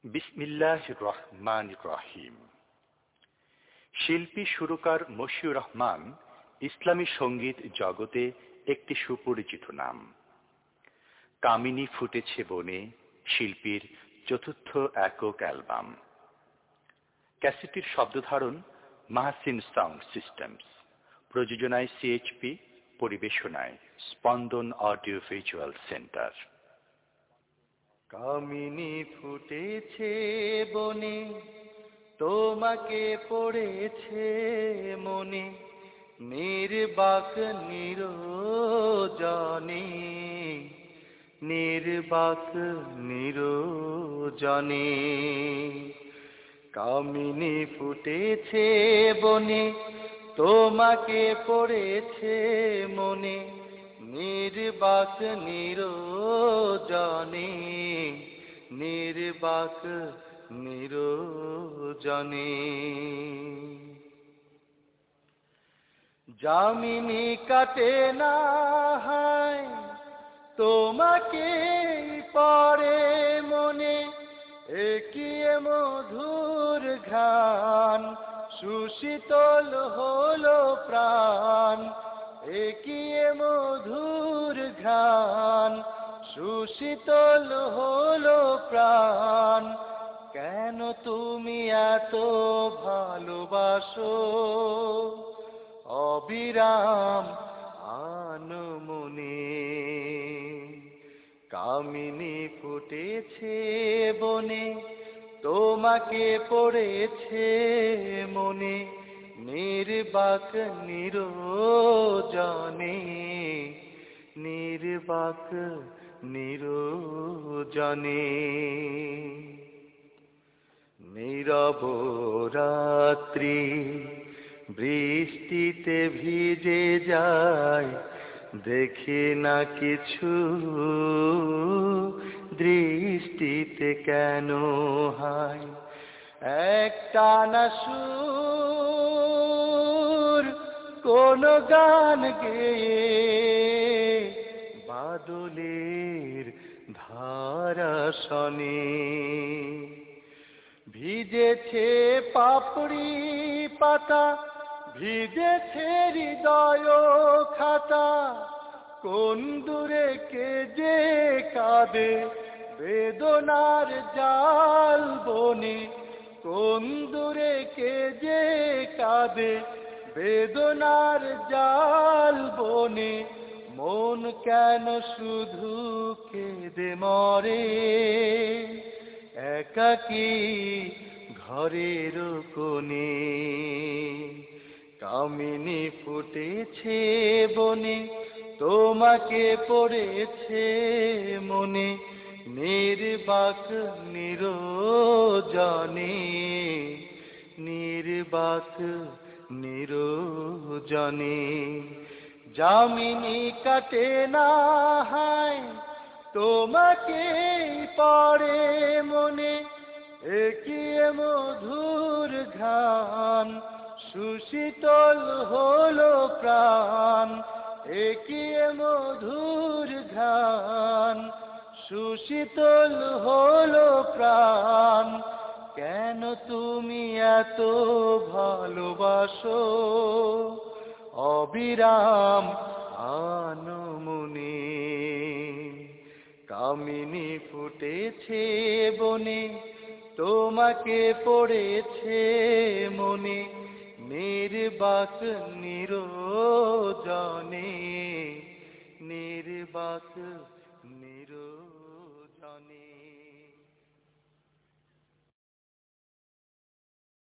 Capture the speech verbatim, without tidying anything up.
বিসমিল্লাহির রহমানির রহিম। শিল্পী সুরকার মশিউর রহমান ইসলামী সঙ্গীত জগতে একটি সুপরিচিত নাম। কামিনী ফুটেছে বনে শিল্পীর চতুর্থ একক অ্যালবাম। ক্যাসেটটির শব্দধারণ মাহসিন সাউন্ড সিস্টেমস, প্রযোজনায় সিএইচপি, পরিবেশনায় স্পন্দন অডিও ভিজুয়াল সেন্টার। কামিনী ফুটেছে বনে তোমাকে পড়েছে মনে, নির্বাক নিরোজনে নির্বাক নিরোজনে। কামিনী ফুটেছে বনে তোমাকে পড়েছে মনে, নির্বাক নিরোজনে নির্বাক নিরোজনে। যামিনী কাটে না হায় তোমাকে পড়ে মনে, একিয়ে মধুর ঘ্রাণ সুশীতল হলো প্রাণ, একিয়ে মধুর ঘ্রাণ সুশীতল হলো প্রাণ। কেন তুমি এত ভালোবাসো অবিরাম আনমনে। কামিনী ফুটেছে বনে তোমাকে পড়েছে মনে, নির্বাক নিরোজনে নির্বাক নিরোজনে। নীরব রাত্রি বৃষ্টিতে ভিজে যায়, দেখি না কিছু দৃষ্টিতে কেন হায়। একটানা সুর কোন গান গেয়ে বাদলের ধারা শনে, ভিজেছে পাপড়ি পাতা ভিজেছে হৃদয় খাতা, কোন দূরে কে যে কাঁদে বেদনার জাল বনে, কোন দূরে কে যে কাঁদে বেদনার জাল বনে। মন কেন শুধু কেঁদে মরে একাকী ঘরের কোণে। কামিনী ফুটেছে বনে তোমাকে পড়েছে মনে, নির্বাক নিরোজনে নির্বাক নিরোজনে। যামিনী কাটে না হায় তোমাকে পড়ে মনে, একিয়ে মধুর ঘ্রাণ সুশীতল হলো প্রাণ, একিয়ে মধুর ঘ্রাণ সুশীতল হলো প্রাণ। কেন তুমি এত ভালোবাসো অবিরাম আনমনে। কামিনী ফুটেছে বনে তোমাকে পড়েছে মনে, নির্বাক নিরোজনে নির্বাক